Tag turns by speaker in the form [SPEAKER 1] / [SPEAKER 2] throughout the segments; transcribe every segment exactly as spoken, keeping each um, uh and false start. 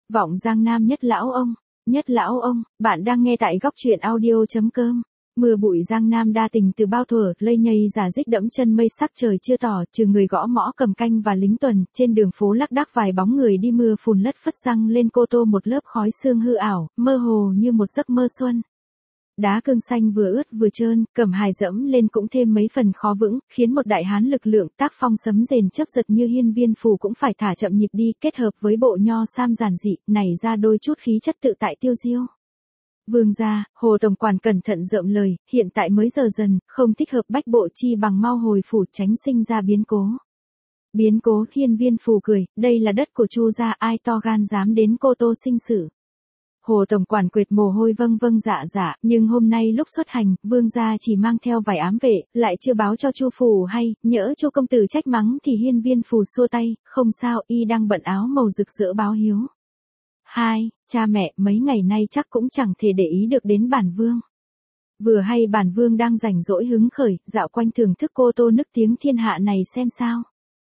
[SPEAKER 1] Vọng Giang Nam Nhất Lão Ông, Nhất Lão Ông, bạn đang nghe tại góc truyện audio.com. Mưa bụi Giang Nam đa tình từ bao thuở, lây nhây giả dích đẫm chân mây sắc trời chưa tỏ, trừ người gõ mõ cầm canh và lính tuần, trên đường phố lác đác vài bóng người đi mưa phùn lất phất răng lên Cô Tô một lớp khói sương hư ảo, mơ hồ như một giấc mơ xuân. Đá cương xanh vừa ướt vừa trơn, Cẩm Hải dẫm lên cũng thêm mấy phần khó vững, khiến một đại hán lực lượng tác phong sấm rền chớp giật như Hiên Viên Phù cũng phải thả chậm nhịp đi, kết hợp với bộ nho sam giản dị, nảy ra đôi chút khí chất tự tại tiêu diêu. Vương gia, Hồ tổng quản cẩn thận rộng lời, hiện tại mới giờ dần, không thích hợp bách bộ chi bằng mau hồi phủ tránh sinh ra biến cố. Biến cố, Hiên Viên Phù cười, đây là đất của Chu gia, ai to gan dám đến Cô Tô sinh sự. Hồ tổng quản quệt mồ hôi vâng vâng dạ dạ, nhưng hôm nay lúc xuất hành, vương gia chỉ mang theo vài ám vệ, lại chưa báo cho Chu phủ hay, nhỡ Chu công tử trách mắng thì Hiên Viên Phù xua tay, không sao, y đang bận áo màu rực rỡ báo hiếu. Hai, cha mẹ mấy ngày nay chắc cũng chẳng thể để ý được đến bản vương. Vừa hay bản vương đang rảnh rỗi hứng khởi, dạo quanh thưởng thức Cô Tô nức tiếng thiên hạ này xem sao.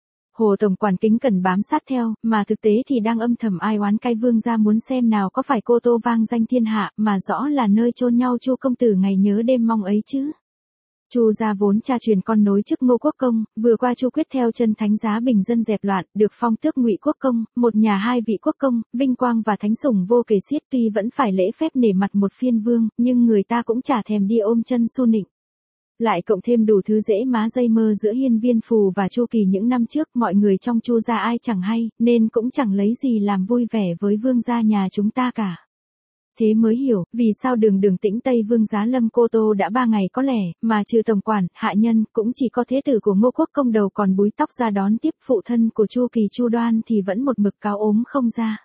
[SPEAKER 1] Hồ tổng quản kính cẩn bám sát theo, mà thực tế thì đang âm thầm ai oán cay vương gia muốn xem nào có phải Cô Tô vang danh thiên hạ, mà rõ là nơi chôn nhau Chu công tử ngày nhớ đêm mong ấy chứ. Chu gia vốn cha truyền con nối chức Ngô Quốc công, vừa qua Chu quyết theo chân thánh giá bình dân dẹp loạn, được phong tước Ngụy Quốc công, một nhà hai vị quốc công, vinh quang và thánh sủng vô kể xiết, tuy vẫn phải lễ phép nể mặt một phiên vương, nhưng người ta cũng chả thèm đi ôm chân su nịnh. Lại cộng thêm đủ thứ dễ má dây mơ giữa Hiên Viên Phù và Chu Kỳ những năm trước, mọi người trong Chu gia ai chẳng hay, nên cũng chẳng lấy gì làm vui vẻ với vương gia nhà chúng ta cả. Thế mới hiểu, vì sao đường đường Tĩnh Tây Vương giá lâm Cô Tô đã ba ngày có lẻ, mà trừ tổng quản, hạ nhân, cũng chỉ có thế tử của Ngô Quốc công đầu còn búi tóc ra đón tiếp, phụ thân của Chu Kỳ Chu Đoan thì vẫn một mực cáo ốm không ra.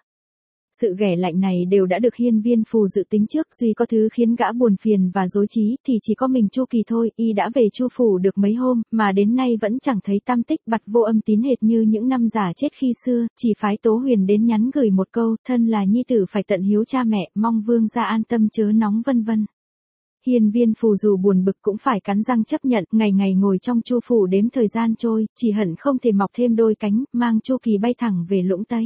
[SPEAKER 1] Sự ghẻ lạnh này đều đã được Hiên Viên Phù dự tính trước, duy có thứ khiến gã buồn phiền và rối trí thì chỉ có mình Chu Kỳ thôi, y đã về Chu phủ được mấy hôm, mà đến nay vẫn chẳng thấy tăm tích, bặt vô âm tín hệt như những năm giả chết khi xưa, chỉ phái Tố Huyền đến nhắn gửi một câu, thân là nhi tử phải tận hiếu cha mẹ, mong vương gia an tâm chớ nóng vân vân. Hiên Viên Phù dù buồn bực cũng phải cắn răng chấp nhận, ngày ngày ngồi trong Chu phủ đếm thời gian trôi, chỉ hận không thể mọc thêm đôi cánh, mang Chu Kỳ bay thẳng về Lũng Tây.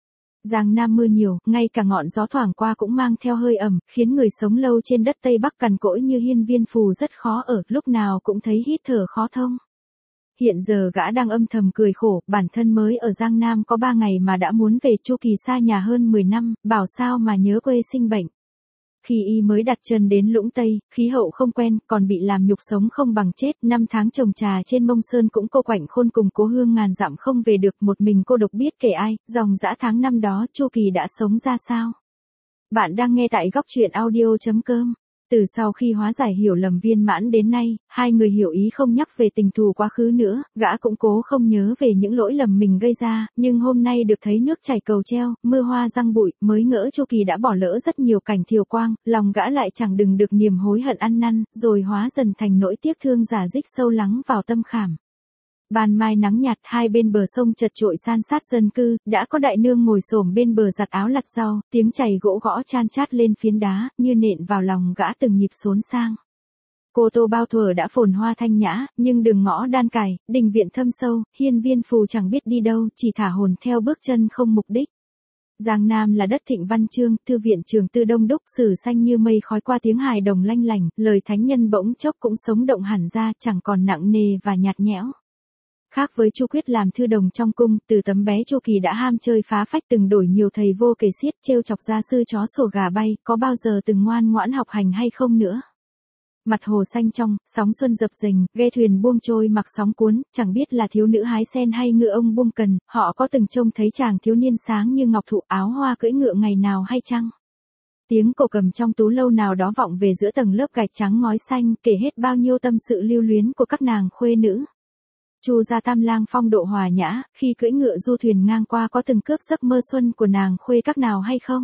[SPEAKER 1] Giang Nam mưa nhiều, ngay cả ngọn gió thoảng qua cũng mang theo hơi ẩm, khiến người sống lâu trên đất Tây Bắc cằn cỗi như Hiên Viên Phù rất khó ở, lúc nào cũng thấy hít thở khó thông. Hiện giờ gã đang âm thầm cười khổ, bản thân mới ở Giang Nam có ba ngày mà đã muốn về Chu Kỳ xa nhà hơn mười năm, bảo sao mà nhớ quê sinh bệnh. Khi y mới đặt chân đến Lũng Tây, khí hậu không quen, còn bị làm nhục sống không bằng chết, năm tháng trồng trà trên Mông Sơn cũng cô quạnh khôn cùng cố hương ngàn dặm không về được, một mình cô độc biết kể ai, dòng dã tháng năm đó Chu Kỳ đã sống ra sao. Bạn đang nghe tại góc truyện audio.com. Từ sau khi hóa giải hiểu lầm viên mãn đến nay, hai người hiểu ý không nhắc về tình thù quá khứ nữa, gã cũng cố không nhớ về những lỗi lầm mình gây ra, nhưng hôm nay được thấy nước chảy cầu treo, mưa hoa răng bụi, mới ngỡ Chu Kỳ đã bỏ lỡ rất nhiều cảnh thiều quang, lòng gã lại chẳng đừng được niềm hối hận ăn năn, rồi hóa dần thành nỗi tiếc thương giả dích sâu lắng vào tâm khảm. Ban mai nắng nhạt, hai bên bờ sông chật chội san sát dân cư, đã có đại nương ngồi xổm bên bờ giặt áo lặt rau, tiếng chày gỗ gõ chan chát lên phiến đá, như nện vào lòng gã từng nhịp xốn sang. Cô Tô bao thuở đã phồn hoa thanh nhã, nhưng đường ngõ đan cài, đình viện thâm sâu, Hiên Viên Phù chẳng biết đi đâu, chỉ thả hồn theo bước chân không mục đích. Giang Nam là đất thịnh văn chương, thư viện trường tư đông đúc, sử xanh như mây khói qua tiếng hài đồng lanh lành, lời thánh nhân bỗng chốc cũng sống động hẳn ra, chẳng còn nặng nề và nhạt nhẽo. Khác với Chu Quyết làm thư đồng trong cung, từ tấm bé Chu Kỳ đã ham chơi phá phách từng đổi nhiều thầy vô kể xiết, trêu chọc gia sư chó sủa gà bay, có bao giờ từng ngoan ngoãn học hành hay không nữa. Mặt hồ xanh trong, sóng xuân dập dềnh, ghe thuyền buông trôi mặc sóng cuốn, chẳng biết là thiếu nữ hái sen hay ngựa ông buông cần, họ có từng trông thấy chàng thiếu niên sáng như ngọc thụ áo hoa cưỡi ngựa ngày nào hay chăng? Tiếng cổ cầm trong tú lâu nào đó vọng về giữa tầng lớp gạch trắng ngói xanh, kể hết bao nhiêu tâm sự lưu luyến của các nàng khuê nữ. Chu gia tam lang phong độ hòa nhã, khi cưỡi ngựa du thuyền ngang qua có từng cướp giấc mơ xuân của nàng khuê các nào hay không?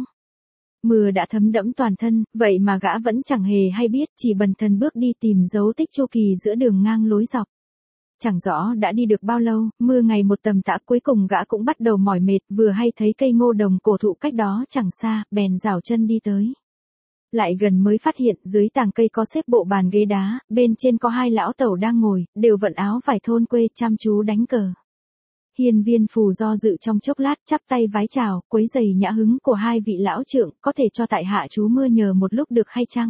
[SPEAKER 1] Mưa đã thấm đẫm toàn thân, vậy mà gã vẫn chẳng hề hay biết, chỉ bần thần bước đi tìm dấu tích Chu Kỳ giữa đường ngang lối dọc. Chẳng rõ đã đi được bao lâu, mưa ngày một tầm tã, cuối cùng gã cũng bắt đầu mỏi mệt, vừa hay thấy cây ngô đồng cổ thụ cách đó chẳng xa, bèn rảo chân đi tới. Lại gần mới phát hiện dưới tàng cây có xếp bộ bàn ghế đá, bên trên có hai lão tẩu đang ngồi, đều vận áo vải thôn quê chăm chú đánh cờ. Hiên Viên Phù do dự trong chốc lát, chắp tay vái chào, quấy giày nhã hứng của hai vị lão trượng, có thể cho tại hạ chú mưa nhờ một lúc được hay chăng?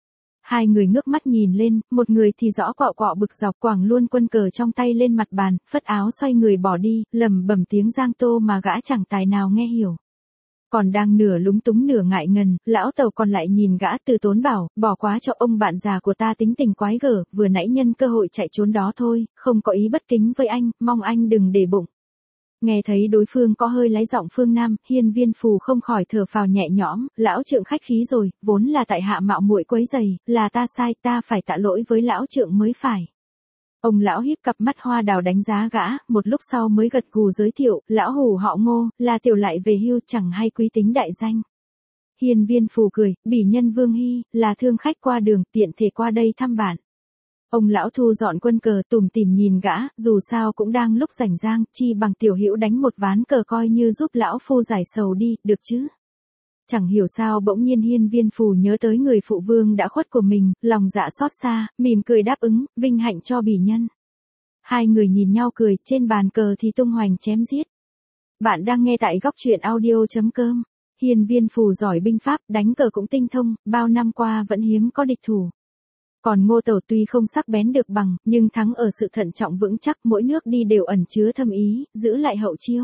[SPEAKER 1] Hai người ngước mắt nhìn lên, một người thì rõ quạo quạo bực dọc quảng luôn quân cờ trong tay lên mặt bàn, phất áo xoay người bỏ đi, lầm bẩm tiếng Giang Tô mà gã chẳng tài nào nghe hiểu. Còn đang nửa lúng túng nửa ngại ngần, lão Tàu còn lại nhìn gã từ tốn bảo, bỏ quá cho ông bạn già của ta tính tình quái gở, vừa nãy nhân cơ hội chạy trốn đó thôi, không có ý bất kính với anh, mong anh đừng để bụng. Nghe thấy đối phương có hơi lái giọng phương Nam, Hiên Viên Phù không khỏi thở phào nhẹ nhõm, lão trượng khách khí rồi, vốn là tại hạ mạo muội quấy giày, là ta sai, ta phải tạ lỗi với lão trượng mới phải. Ông lão híp cặp mắt hoa đào đánh giá gã, một lúc sau mới gật gù giới thiệu, lão hủ họ Ngô, là tiểu lại về hưu, chẳng hay quý tính đại danh. Hiên Viên Phù cười, bỉ nhân Vương Hy, là thương khách qua đường, tiện thể qua đây thăm bạn. Ông lão thu dọn quân cờ, tủm tỉm nhìn gã, dù sao cũng đang lúc rảnh rang, chi bằng tiểu hữu đánh một ván cờ coi như giúp lão phu giải sầu đi, được chứ? Chẳng hiểu sao bỗng nhiên Hiên Viên Phù nhớ tới người phụ vương đã khuất của mình, lòng dạ xót xa, mỉm cười đáp ứng, vinh hạnh cho bỉ nhân. Hai người nhìn nhau cười, trên bàn cờ thì tung hoành chém giết. Bạn đang nghe tại góc truyện audio chấm com. Hiên Viên Phù giỏi binh pháp, đánh cờ cũng tinh thông, bao năm qua vẫn hiếm có địch thủ. Còn Ngô Tẩu tuy không sắc bén được bằng, nhưng thắng ở sự thận trọng vững chắc, mỗi nước đi đều ẩn chứa thâm ý, giữ lại hậu chiêu.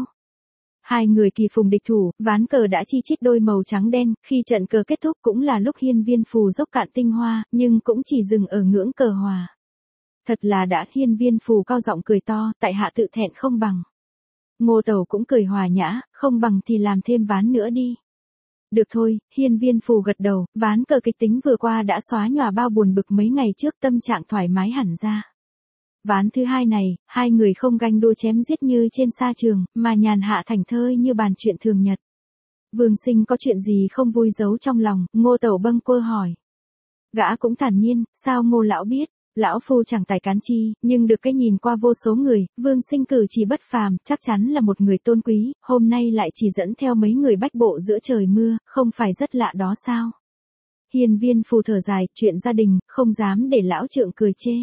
[SPEAKER 1] Hai người kỳ phùng địch thủ, ván cờ đã chi chít đôi màu trắng đen, khi trận cờ kết thúc cũng là lúc Hiên Viên Phù dốc cạn tinh hoa, nhưng cũng chỉ dừng ở ngưỡng cờ hòa. Thật là đã, Hiên Viên Phù cao giọng cười to, tại hạ tự thẹn không bằng. Ngô Tẩu cũng cười hòa nhã, không bằng thì làm thêm ván nữa đi. Được thôi, Hiên Viên Phù gật đầu, ván cờ kịch tính vừa qua đã xóa nhòa bao buồn bực mấy ngày trước, tâm trạng thoải mái hẳn ra. Ván thứ hai này, hai người không ganh đua chém giết như trên sa trường, mà nhàn hạ thảnh thơi như bàn chuyện thường nhật. Vương Sinh có chuyện gì không vui giấu trong lòng, Ngô Tẩu bâng quơ hỏi. Gã cũng thản nhiên, sao Ngô lão biết? Lão phu chẳng tài cán chi, nhưng được cái nhìn qua vô số người, Vương Sinh cử chỉ bất phàm, chắc chắn là một người tôn quý, hôm nay lại chỉ dẫn theo mấy người bách bộ giữa trời mưa, không phải rất lạ đó sao? Hiên Viên Phù thở dài, chuyện gia đình, không dám để lão trượng cười chê.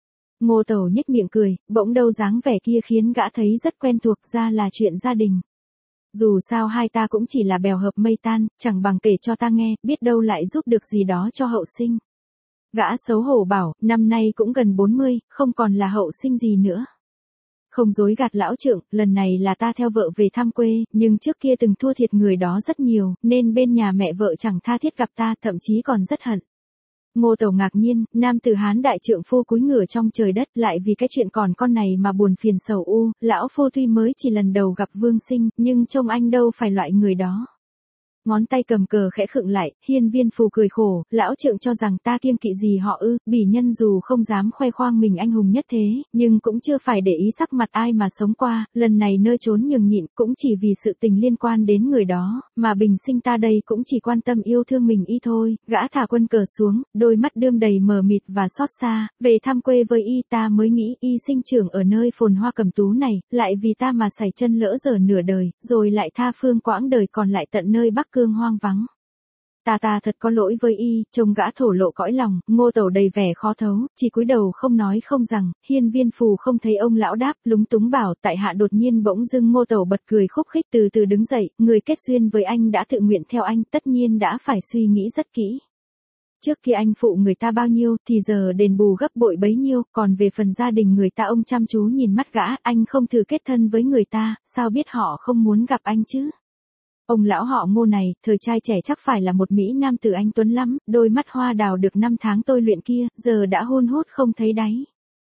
[SPEAKER 1] Ngô Tẩu nhếch miệng cười, bỗng đâu dáng vẻ kia khiến gã thấy rất quen thuộc, ra là chuyện gia đình. Dù sao hai ta cũng chỉ là bèo hợp mây tan, chẳng bằng kể cho ta nghe, biết đâu lại giúp được gì đó cho hậu sinh. Gã xấu hổ bảo, năm nay cũng gần bốn mươi, không còn là hậu sinh gì nữa. Không dối gạt lão trượng, lần này là ta theo vợ về thăm quê, nhưng trước kia từng thua thiệt người đó rất nhiều, nên bên nhà mẹ vợ chẳng tha thiết gặp ta, thậm chí còn rất hận. Ngô Tẩu ngạc nhiên, nam tử Hán đại trượng phu cúi ngửa trong trời đất, lại vì cái chuyện còn con này mà buồn phiền sầu u, lão phu tuy mới chỉ lần đầu gặp Vương Sinh, nhưng trông anh đâu phải loại người đó. Ngón tay cầm cờ khẽ khựng lại, Hiên Viên Phù cười khổ, lão trượng cho rằng ta kiêng kỵ gì họ ư, bỉ nhân dù không dám khoe khoang mình anh hùng nhất thế, nhưng cũng chưa phải để ý sắc mặt ai mà sống qua, lần này nơi trốn nhường nhịn cũng chỉ vì sự tình liên quan đến người đó, mà bình sinh ta đây cũng chỉ quan tâm yêu thương mình y thôi. Gã thả quân cờ xuống, đôi mắt đươm đầy mờ mịt và xót xa, về thăm quê với y ta mới nghĩ y sinh trưởng ở nơi phồn hoa cẩm tú này, lại vì ta mà sảy chân lỡ dở nửa đời, rồi lại tha phương quãng đời còn lại tận nơi Bắc Cương hoang vắng. Ta ta thật có lỗi với y, trông gã thổ lộ cõi lòng, Ngô Tẩu đầy vẻ khó thấu, chỉ cúi đầu không nói không rằng. Hiên Viên Phù không thấy ông lão đáp, lúng túng bảo, tại hạ đột nhiên bỗng dưng. Ngô Tẩu bật cười khúc khích, từ từ đứng dậy, người kết duyên với anh đã tự nguyện theo anh, tất nhiên đã phải suy nghĩ rất kỹ. Trước kia anh phụ người ta bao nhiêu, thì giờ đền bù gấp bội bấy nhiêu, còn về phần gia đình người ta ông chăm chú nhìn mắt gã, anh không thử kết thân với người ta, sao biết họ không muốn gặp anh chứ? Ông lão họ Ngô này, thời trai trẻ chắc phải là một mỹ nam tử anh tuấn lắm, đôi mắt hoa đào được năm tháng tôi luyện kia, giờ đã hun hút không thấy đáy.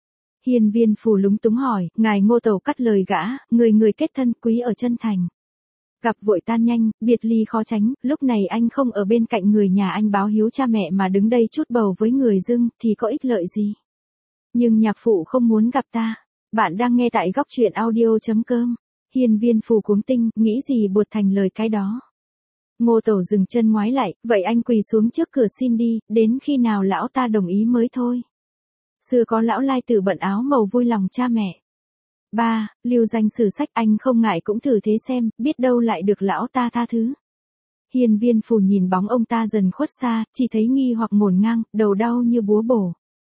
[SPEAKER 1] Hiên Viên Phù lúng túng hỏi, ngài Ngô Tẩu cắt lời gã, người người kết thân quý ở chân thành. Gặp vội tan nhanh, biệt ly khó tránh, lúc này anh không ở bên cạnh người nhà anh báo hiếu cha mẹ mà đứng đây chút bầu với người dưng, thì có ích lợi gì. Nhưng nhạc phụ không muốn gặp ta. Bạn đang nghe tại góc truyện audio chấm com. Hiên Viên Phù cuống tinh, nghĩ gì buột thành lời cái đó. Ngô Tẩu dừng chân ngoái lại, vậy anh quỳ xuống trước cửa xin đi, đến khi nào lão ta đồng ý mới thôi. Xưa có lão lai tử bận áo màu vui lòng cha mẹ. Ba, lưu danh sử sách, anh không ngại cũng thử thế xem, biết đâu lại được lão ta tha thứ. Hiên Viên Phù nhìn bóng ông ta dần khuất xa, chỉ thấy nghi hoặc ngổn ngang, đầu đau như búa bổ.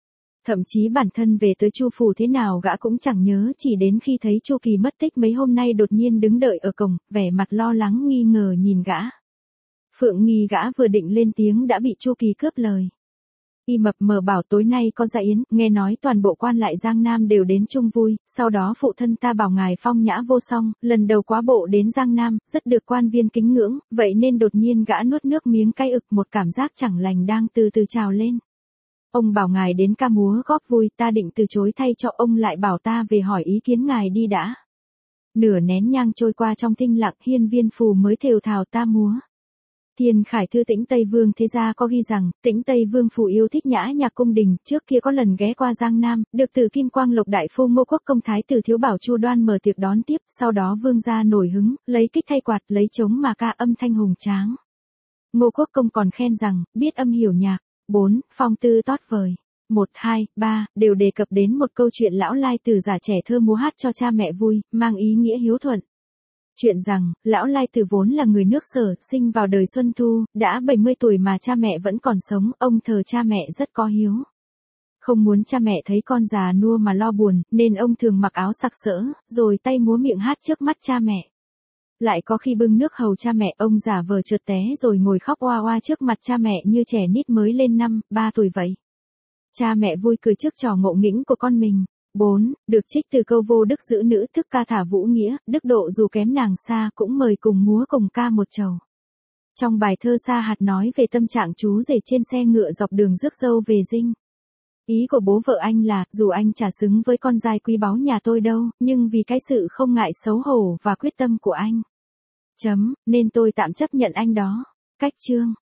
[SPEAKER 1] Thậm chí bản thân về tới Chu phủ thế nào gã cũng chẳng nhớ, chỉ đến khi thấy Chu Kỳ mất tích mấy hôm nay đột nhiên đứng đợi ở cổng, vẻ mặt lo lắng nghi ngờ nhìn gã. Phượng Nghi gã vừa định lên tiếng đã bị Chu Kỳ cướp lời. Y mập mờ bảo tối nay có dạ yến, nghe nói toàn bộ quan lại Giang Nam đều đến chung vui, sau đó phụ thân ta bảo ngài phong nhã vô song, lần đầu quá bộ đến Giang Nam, rất được quan viên kính ngưỡng, vậy nên đột nhiên gã nuốt nước miếng cay ực, một cảm giác chẳng lành đang từ từ trào lên. Ông bảo ngài đến ca múa góp vui, ta định từ chối thay cho ông lại bảo ta về hỏi ý kiến ngài đi đã. Nửa nén nhang trôi qua trong thinh lặng, Hiên Viên Phù mới thều thào ta múa. Thiên Khải Thư Tĩnh Tây Vương thế gia có ghi rằng, Tĩnh Tây Vương Phủ yêu thích nhã nhạc cung đình, trước kia có lần ghé qua Giang Nam, được từ Kim Quang Lộc đại phu Ngô Quốc công thái tử Thiếu Bảo Chu Đoan mở tiệc đón tiếp, sau đó vương gia nổi hứng, lấy kích thay quạt, lấy trống mà ca âm thanh hùng tráng. Ngô Quốc công còn khen rằng, biết âm hiểu nhạc. bốn. Phong tư tót vời. một, hai, ba, đều đề cập đến một câu chuyện lão lai tử giả trẻ thơ múa hát cho cha mẹ vui, mang ý nghĩa hiếu thuận. Chuyện rằng, lão lai tử vốn là người nước Sở, sinh vào đời Xuân Thu, đã bảy mươi tuổi mà cha mẹ vẫn còn sống, ông thờ cha mẹ rất có hiếu. Không muốn cha mẹ thấy con già nua mà lo buồn, nên ông thường mặc áo sặc sỡ, rồi tay múa miệng hát trước mắt cha mẹ. Lại có khi bưng nước hầu cha mẹ, ông giả vờ trượt té rồi ngồi khóc oa oa trước mặt cha mẹ như trẻ nít mới lên năm, ba tuổi vậy. Cha mẹ vui cười trước trò ngộ nghĩnh của con mình. bốn. Được trích từ câu vô đức giữ nữ thức ca thả vũ nghĩa, đức độ dù kém nàng xa cũng mời cùng múa cùng ca một chầu. Trong bài thơ Sa Hạt nói về tâm trạng chú rể trên xe ngựa dọc đường rước dâu về dinh. Ý của bố vợ anh là, dù anh chả xứng với con giai quý báu nhà tôi đâu, nhưng vì cái sự không ngại xấu hổ và quyết tâm của anh. Chấm, nên tôi tạm chấp nhận anh đó. Cách chương.